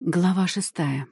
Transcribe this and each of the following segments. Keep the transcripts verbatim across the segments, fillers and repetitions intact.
Глава шестая.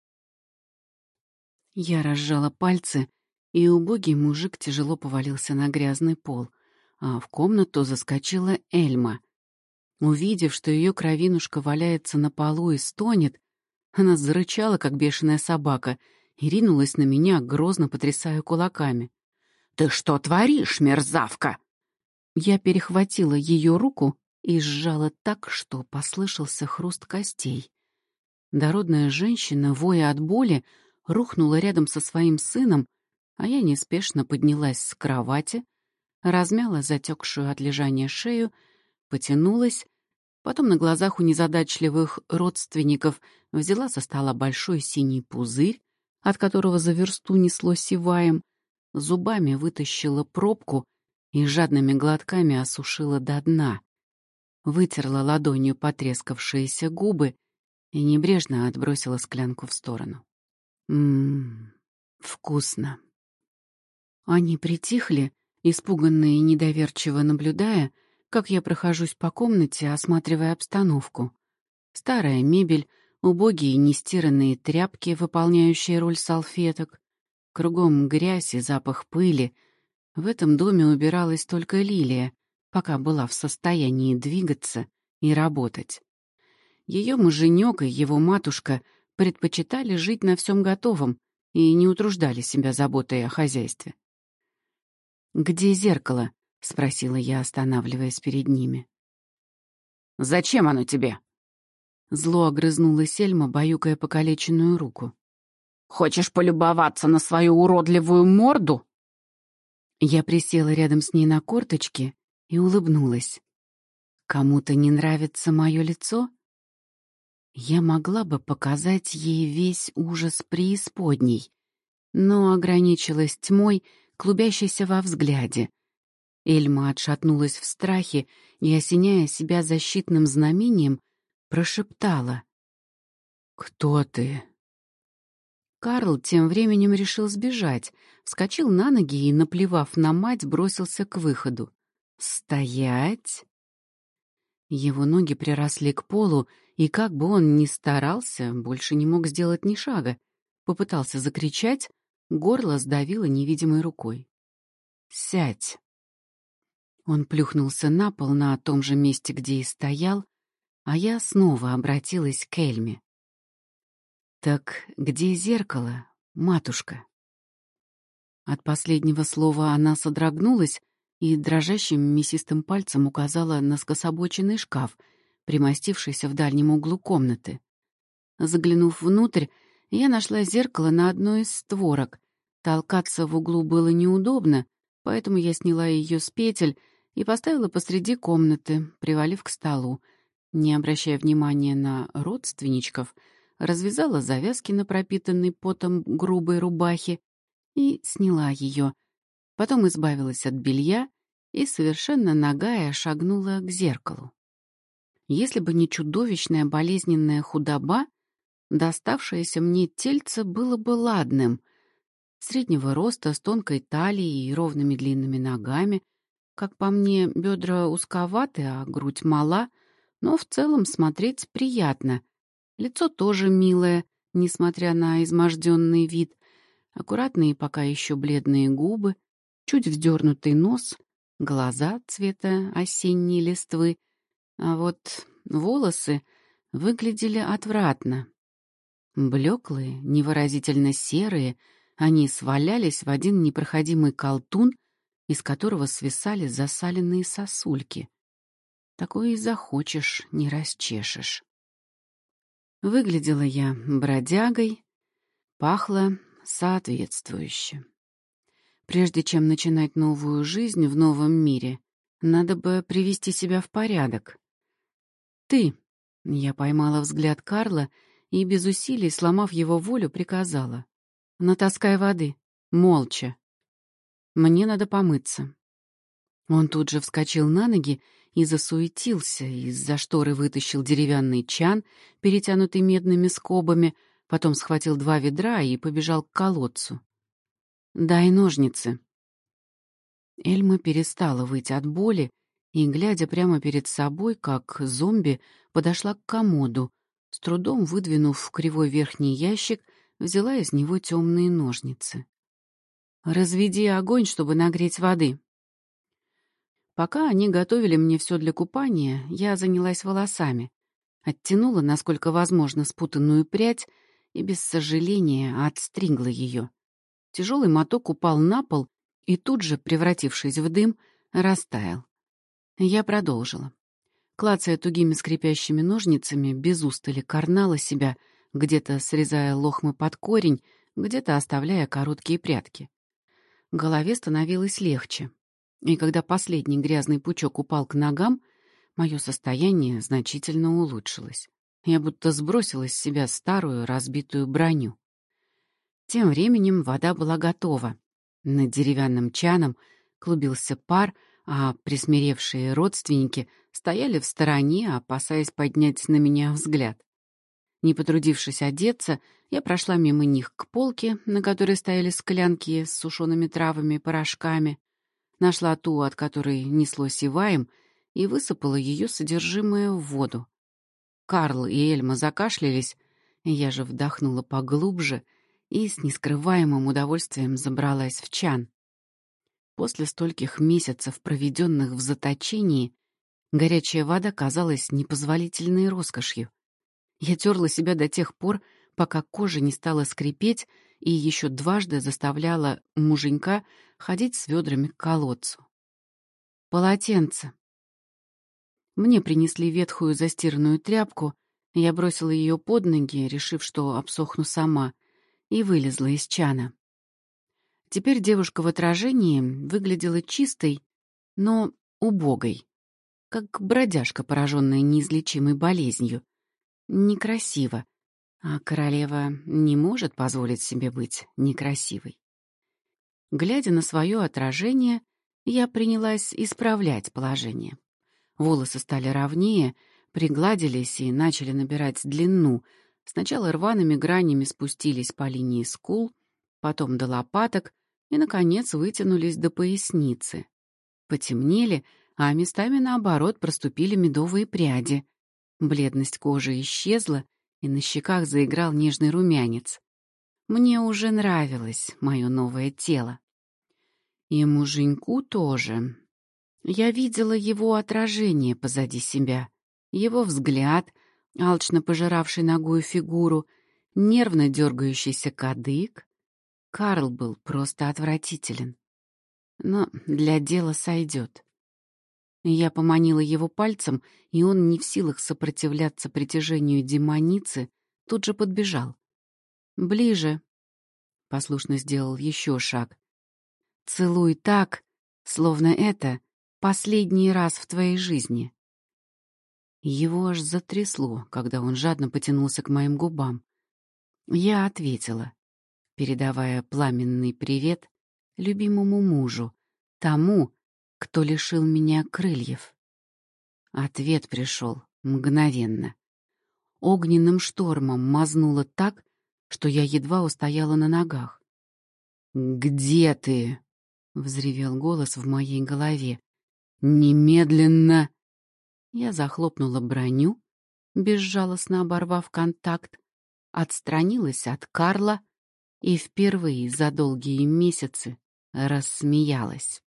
Я разжала пальцы, и убогий мужик тяжело повалился на грязный пол, а в комнату заскочила Эльма. Увидев, что ее кровинушка валяется на полу и стонет, она зарычала, как бешеная собака, и ринулась на меня, грозно потрясая кулаками. «Ты что творишь, мерзавка?» Я перехватила ее руку и сжала так, что послышался хруст костей. Дородная женщина, воя от боли, рухнула рядом со своим сыном, а я неспешно поднялась с кровати, размяла затекшую от лежания шею, потянулась, потом на глазах у незадачливых родственников взяла со стола большой синий пузырь, от которого за версту несло сиваем, зубами вытащила пробку и жадными глотками осушила до дна, вытерла ладонью потрескавшиеся губы и небрежно отбросила склянку в сторону. Ммм, вкусно. Они притихли, испуганные и недоверчиво наблюдая, как я прохожусь по комнате, осматривая обстановку. Старая мебель, убогие нестиранные тряпки, выполняющие роль салфеток. Кругом грязь и запах пыли. В этом доме убиралась только Лилия, пока была в состоянии двигаться и работать. Ее муженек и его матушка предпочитали жить на всем готовом и не утруждали себя заботой о хозяйстве. «Где зеркало?» — спросила я, останавливаясь перед ними. «Зачем оно тебе?» Зло огрызнулась Эльма, баюкая покалеченную руку. «Хочешь полюбоваться на свою уродливую морду?» Я присела рядом с ней на корточки и улыбнулась. «Кому-то не нравится мое лицо?» Я могла бы показать ей весь ужас преисподней, но ограничилась тьмой, клубящейся во взгляде. Эльма отшатнулась в страхе и, осеняя себя защитным знамением, прошептала: «Кто ты?» Карл тем временем решил сбежать, вскочил на ноги и, наплевав на мать, бросился к выходу. «Стоять!» Его ноги приросли к полу, и как бы он ни старался, больше не мог сделать ни шага. Попытался закричать, горло сдавило невидимой рукой. «Сядь!» Он плюхнулся на пол на том же месте, где и стоял, а я снова обратилась к Эльме. «Так где зеркало, матушка?» От последнего слова она содрогнулась и дрожащим мясистым пальцем указала на скособоченный шкаф, примостившийся в дальнем углу комнаты. Заглянув внутрь, я нашла зеркало на одной из створок. Толкаться в углу было неудобно, поэтому я сняла ее с петель и поставила посреди комнаты, привалив к столу. Не обращая внимания на родственничков, развязала завязки на пропитанной потом грубой рубахе и сняла ее. Потом избавилась от белья и, совершенно нагая, шагнула к зеркалу. Если бы не чудовищная болезненная худоба, доставшееся мне тельце было бы ладным. Среднего роста, с тонкой талией и ровными длинными ногами. Как по мне, бедра узковаты, а грудь мала, но в целом смотреть приятно. Лицо тоже милое, несмотря на изможденный вид. Аккуратные пока еще бледные губы, чуть вздернутый нос, глаза цвета осенней листвы. А вот волосы выглядели отвратно. Блеклые, невыразительно серые, они свалялись в один непроходимый колтун, из которого свисали засаленные сосульки. Такое и захочешь, не расчешешь. Выглядела я бродягой, пахла соответствующе. Прежде чем начинать новую жизнь в новом мире, надо бы привести себя в порядок. «Ты!» — я поймала взгляд Карла и, без усилий, сломав его волю, приказала: «Натаскай воды, молча. Мне надо помыться». Он тут же вскочил на ноги и засуетился, из-за шторы вытащил деревянный чан, перетянутый медными скобами, потом схватил два ведра и побежал к колодцу. «Дай ножницы». Эльма перестала выть от боли и, глядя прямо перед собой, как зомби, подошла к комоду, С трудом выдвинув кривой верхний ящик, взяла из него темные ножницы. «Разведи огонь, чтобы нагреть воды». Пока они готовили мне все для купания, я занялась волосами, оттянула, насколько возможно, спутанную прядь и без сожаления отстригла ее. Тяжелый моток упал на пол и тут же, превратившись в дым, растаял. Я продолжила. Клацая тугими скрипящими ножницами, без устали карнала себя, где-то срезая лохмы под корень, где-то оставляя короткие прядки. Голове становилось легче. И когда последний грязный пучок упал к ногам, мое состояние значительно улучшилось. Я будто сбросила с себя старую разбитую броню. Тем временем вода была готова. Над деревянным чаном клубился пар, а присмиревшие родственники стояли в стороне, опасаясь поднять на меня взгляд. Не потрудившись одеться, я прошла мимо них к полке, на которой стояли склянки с сушеными травами и порошками, нашла ту, от которой несло сиваем, и высыпала ее содержимое в воду. Карл и Эльма закашлялись, я же вдохнула поглубже и с нескрываемым удовольствием забралась в чан. После стольких месяцев, проведенных в заточении, горячая вода казалась непозволительной роскошью. Я терла себя до тех пор, пока кожа не стала скрипеть, и еще дважды заставляла муженька ходить с ведрами к колодцу. Полотенце. Мне принесли ветхую застиранную тряпку, я бросила ее под ноги, решив, что обсохну сама, и вылезла из чана. Теперь девушка в отражении выглядела чистой, но убогой, как бродяжка, пораженная неизлечимой болезнью. Некрасиво, а королева не может позволить себе быть некрасивой. Глядя на свое отражение, я принялась исправлять положение. Волосы стали ровнее, пригладились и начали набирать длину. Сначала рваными гранями спустились по линии скул, потом до лопаток и, наконец, вытянулись до поясницы. Потемнели, а местами, наоборот, проступили медовые пряди. Бледность кожи исчезла, и на щеках заиграл нежный румянец. Мне уже нравилось мое новое тело. И муженьку тоже. Я видела его отражение позади себя, его взгляд, алчно пожиравший нагую фигуру, нервно дергающийся кадык. Карл был просто отвратителен. Но для дела сойдет. Я поманила его пальцем, и он, не в силах сопротивляться притяжению демоницы, тут же подбежал. «Ближе», — послушно сделал еще шаг. «Целуй так, словно это последний раз в твоей жизни». Его аж затрясло, когда он жадно потянулся к моим губам. Я ответила, передавая пламенный привет любимому мужу, тому, кто лишил меня крыльев. Ответ пришел мгновенно. Огненным штормом мазнуло так, что я едва устояла на ногах. «Где ты?» — взревел голос в моей голове. «Немедленно!» Я захлопнула броню, безжалостно оборвав контакт, отстранилась от Карла и впервые за долгие месяцы рассмеялась.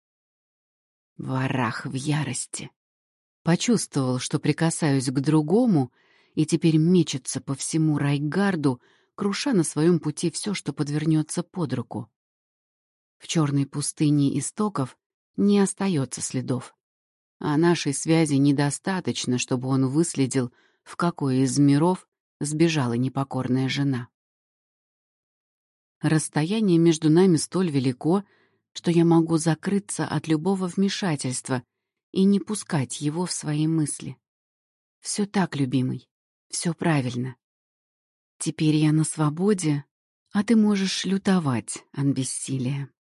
Варах в ярости. Почувствовал, что прикасаюсь к другому, и теперь мечется по всему Райгарду, круша на своем пути все, что подвернется под руку. В черной пустыне истоков не остается следов, а нашей связи недостаточно, чтобы он выследил, в какой из миров сбежала непокорная жена. Расстояние между нами столь велико, что я могу закрыться от любого вмешательства и не пускать его в свои мысли. Все так, любимый, все правильно. Теперь я на свободе, а ты можешь лютовать от бессилия.